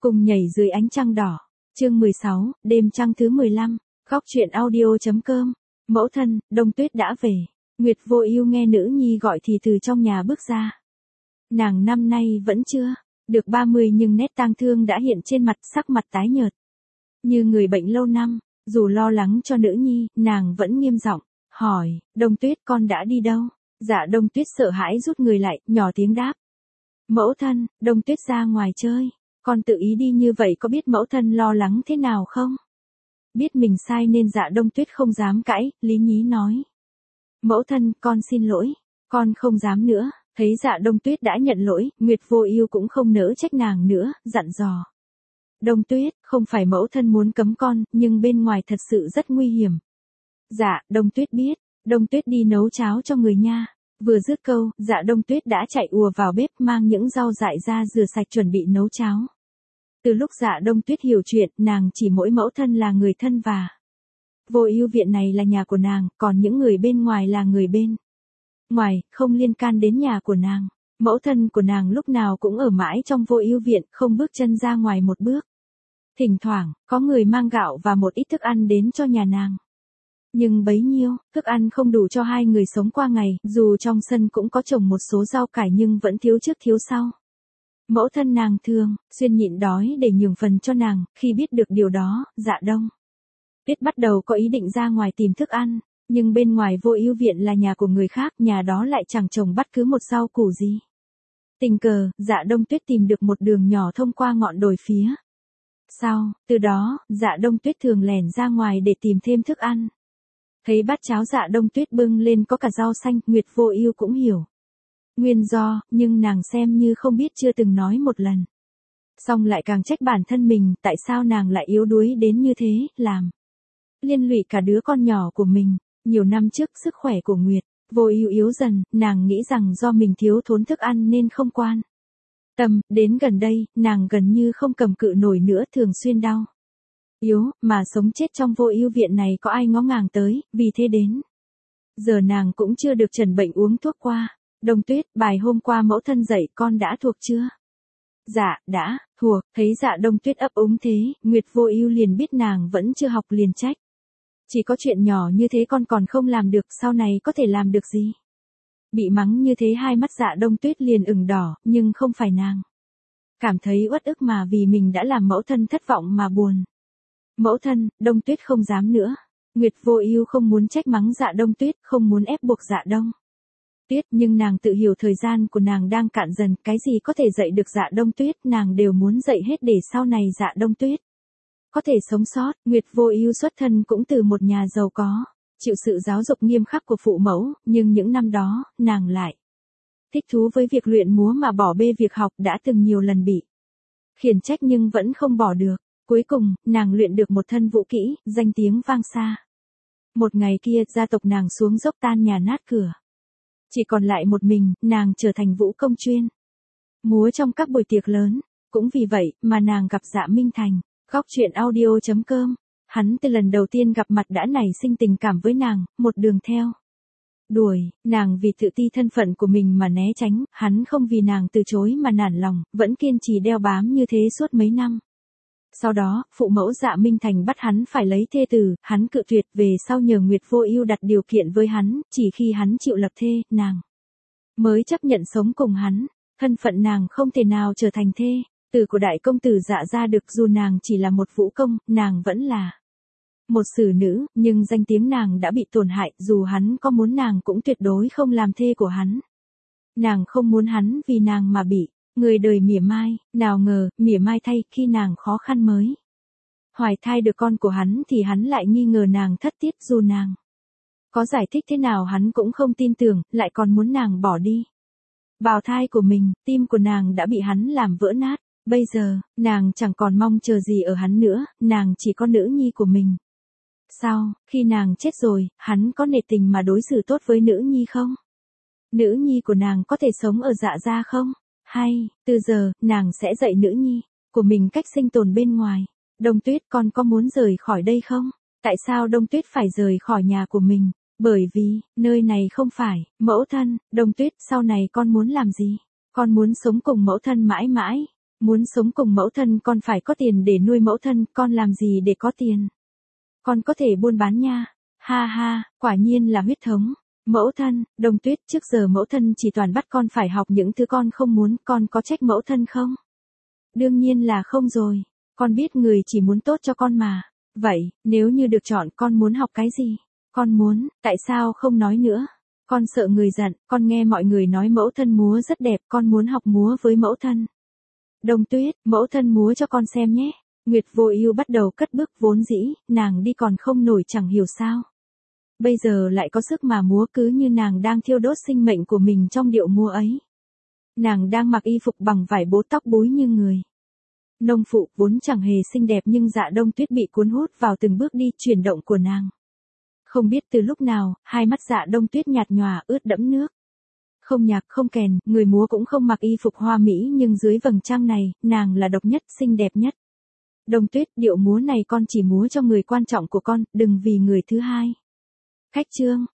Cùng nhảy dưới ánh trăng đỏ. Chương 16, đêm trăng thứ 15. Góc truyện audio.com. Mẫu thân, Đông Tuyết đã về. Nguyệt Vô Ưu nghe nữ nhi gọi thì từ trong nhà bước ra. Nàng năm nay vẫn chưa được 30 nhưng nét tang thương đã hiện trên mặt, sắc mặt tái nhợt. Như người bệnh lâu năm, dù lo lắng cho nữ nhi, nàng vẫn nghiêm giọng hỏi, Đông Tuyết con đã đi đâu? Dạ Đông Tuyết sợ hãi rút người lại, nhỏ tiếng đáp. Mẫu thân, Đông Tuyết ra ngoài chơi. Con tự ý đi như vậy có biết mẫu thân lo lắng thế nào không? Biết mình sai nên Dạ Đông Tuyết không dám cãi, lý nhí nói. Mẫu thân, con xin lỗi, con không dám nữa. Thấy Dạ Đông Tuyết đã nhận lỗi, Nguyệt Vô Ưu cũng không nỡ trách nàng nữa, dặn dò. Đông Tuyết, không phải mẫu thân muốn cấm con, nhưng bên ngoài thật sự rất nguy hiểm. Dạ, Đông Tuyết biết. Đông Tuyết đi nấu cháo cho người nha. Vừa dứt câu, Dạ Đông Tuyết đã chạy ùa vào bếp mang những rau dại ra rửa sạch chuẩn bị nấu cháo. Từ lúc Dạ Đông Tuyết hiểu chuyện, nàng chỉ mỗi mẫu thân là người thân và Vô Ưu viện này là nhà của nàng, còn những người bên ngoài là người bên ngoài, không liên can đến nhà của nàng. Mẫu thân của nàng lúc nào cũng ở mãi trong Vô Ưu viện, không bước chân ra ngoài một bước. Thỉnh thoảng, có người mang gạo và một ít thức ăn đến cho nhà nàng. Nhưng bấy nhiêu, thức ăn không đủ cho hai người sống qua ngày, dù trong sân cũng có trồng một số rau cải nhưng vẫn thiếu trước thiếu sau. Mẫu thân nàng thường xuyên nhịn đói để nhường phần cho nàng, khi biết được điều đó, Dạ Đông Tuyết bắt đầu có ý định ra ngoài tìm thức ăn, nhưng bên ngoài Vô Ưu viện là nhà của người khác, nhà đó lại chẳng trồng bất cứ một rau củ gì. Tình cờ, Dạ Đông Tuyết tìm được một đường nhỏ thông qua ngọn đồi phía sau, từ đó, Dạ Đông Tuyết thường lẻn ra ngoài để tìm thêm thức ăn. Thấy bát cháo Dạ Đông Tuyết bưng lên có cả rau xanh, Nguyệt Vô Ưu cũng hiểu nguyên do, nhưng nàng xem như không biết, chưa từng nói một lần. Xong lại càng trách bản thân mình, tại sao nàng lại yếu đuối đến như thế, làm liên lụy cả đứa con nhỏ của mình. Nhiều năm trước, sức khỏe của Nguyệt Vô Ưu yếu dần, nàng nghĩ rằng do mình thiếu thốn thức ăn nên không quan tâm, đến gần đây, nàng gần như không cầm cự nổi nữa, thường xuyên đau yếu, mà sống chết trong Vô Ưu viện này có ai ngó ngàng tới, vì thế đến giờ nàng cũng chưa được trần bệnh uống thuốc qua. Đông Tuyết, bài hôm qua mẫu thân dạy con đã thuộc chưa? Dạ, đã, thuộc. Thấy Dạ Đông Tuyết ấp úng thế, Nguyệt Vô Ưu liền biết nàng vẫn chưa học liền trách. Chỉ có chuyện nhỏ như thế con còn không làm được, sau này có thể làm được gì? Bị mắng như thế hai mắt Dạ Đông Tuyết liền ửng đỏ, nhưng không phải nàng cảm thấy uất ức mà vì mình đã làm mẫu thân thất vọng mà buồn. Mẫu thân, Đông Tuyết không dám nữa. Nguyệt Vô Ưu không muốn trách mắng Dạ Đông Tuyết, không muốn ép buộc Dạ Đông Tuyết, nhưng nàng tự hiểu thời gian của nàng đang cạn dần, cái gì có thể dạy được Dạ Đông Tuyết, nàng đều muốn dạy hết để sau này Dạ Đông Tuyết có thể sống sót. Nguyệt Vô Ưu xuất thân cũng từ một nhà giàu có, chịu sự giáo dục nghiêm khắc của phụ mẫu, nhưng những năm đó, nàng lại thích thú với việc luyện múa mà bỏ bê việc học, đã từng nhiều lần bị khiển trách nhưng vẫn không bỏ được. Cuối cùng, nàng luyện được một thân vũ kỹ, danh tiếng vang xa. Một ngày kia, gia tộc nàng xuống dốc tan nhà nát cửa. Chỉ còn lại một mình, nàng trở thành vũ công chuyên múa trong các buổi tiệc lớn. Cũng vì vậy, mà nàng gặp Dạ Minh Thành. Góc truyện audio.com. Hắn từ lần đầu tiên gặp mặt đã nảy sinh tình cảm với nàng, một đường theo đuổi nàng vì tự ti thân phận của mình mà né tránh, hắn không vì nàng từ chối mà nản lòng, vẫn kiên trì đeo bám như thế suốt mấy năm. Sau đó, phụ mẫu Dạ Minh Thành bắt hắn phải lấy thê tử, hắn cự tuyệt, về sau nhờ Nguyệt Vô Ưu đặt điều kiện với hắn, chỉ khi hắn chịu lập thê, nàng mới chấp nhận sống cùng hắn. Thân phận nàng không thể nào trở thành thê tử của đại công tử Dạ gia được, dù nàng chỉ là một vũ công, nàng vẫn là một xử nữ, nhưng danh tiếng nàng đã bị tổn hại, dù hắn có muốn nàng cũng tuyệt đối không làm thê của hắn. Nàng không muốn hắn vì nàng mà bị người đời mỉa mai, nào ngờ, mỉa mai thay, khi nàng khó khăn mới hoài thai được con của hắn thì hắn lại nghi ngờ nàng thất tiết, dù nàng có giải thích thế nào hắn cũng không tin tưởng, lại còn muốn nàng bỏ đi bào thai của mình. Tim của nàng đã bị hắn làm vỡ nát. Bây giờ, nàng chẳng còn mong chờ gì ở hắn nữa, nàng chỉ có nữ nhi của mình. Sao, khi nàng chết rồi, hắn có nể tình mà đối xử tốt với nữ nhi không? Nữ nhi của nàng có thể sống ở Dạ gia không? Hay, từ giờ, nàng sẽ dạy nữ nhi của mình cách sinh tồn bên ngoài. Đông Tuyết, con có muốn rời khỏi đây không? Tại sao Đông Tuyết phải rời khỏi nhà của mình? Bởi vì, nơi này không phải mẫu thân. Đông Tuyết, sau này con muốn làm gì? Con muốn sống cùng mẫu thân mãi mãi. Muốn sống cùng mẫu thân con phải có tiền để nuôi mẫu thân, con làm gì để có tiền? Con có thể buôn bán nha. Ha ha, quả nhiên là huyết thống. Mẫu thân, Đông Tuyết, trước giờ mẫu thân chỉ toàn bắt con phải học những thứ con không muốn, con có trách mẫu thân không? Đương nhiên là không rồi. Con biết người chỉ muốn tốt cho con mà. Vậy, nếu như được chọn con muốn học cái gì? Con muốn, tại sao không nói nữa? Con sợ người giận, con nghe mọi người nói mẫu thân múa rất đẹp, con muốn học múa với mẫu thân. Đông Tuyết, mẫu thân múa cho con xem nhé. Nguyệt Vô Ưu bắt đầu cất bước, vốn dĩ, nàng đi còn không nổi chẳng hiểu sao. Bây giờ lại có sức mà múa, cứ như nàng đang thiêu đốt sinh mệnh của mình trong điệu múa ấy. Nàng đang mặc y phục bằng vải bố, tóc búi như người nông phụ, vốn chẳng hề xinh đẹp, nhưng Dạ Đông Tuyết bị cuốn hút vào từng bước đi chuyển động của nàng. Không biết từ lúc nào, hai mắt Dạ Đông Tuyết nhạt nhòa, ướt đẫm nước. Không nhạc không kèn, người múa cũng không mặc y phục hoa mỹ, nhưng dưới vầng trăng này, nàng là độc nhất, xinh đẹp nhất. Đông Tuyết, điệu múa này con chỉ múa cho người quan trọng của con, đừng vì người thứ hai. Khách trương,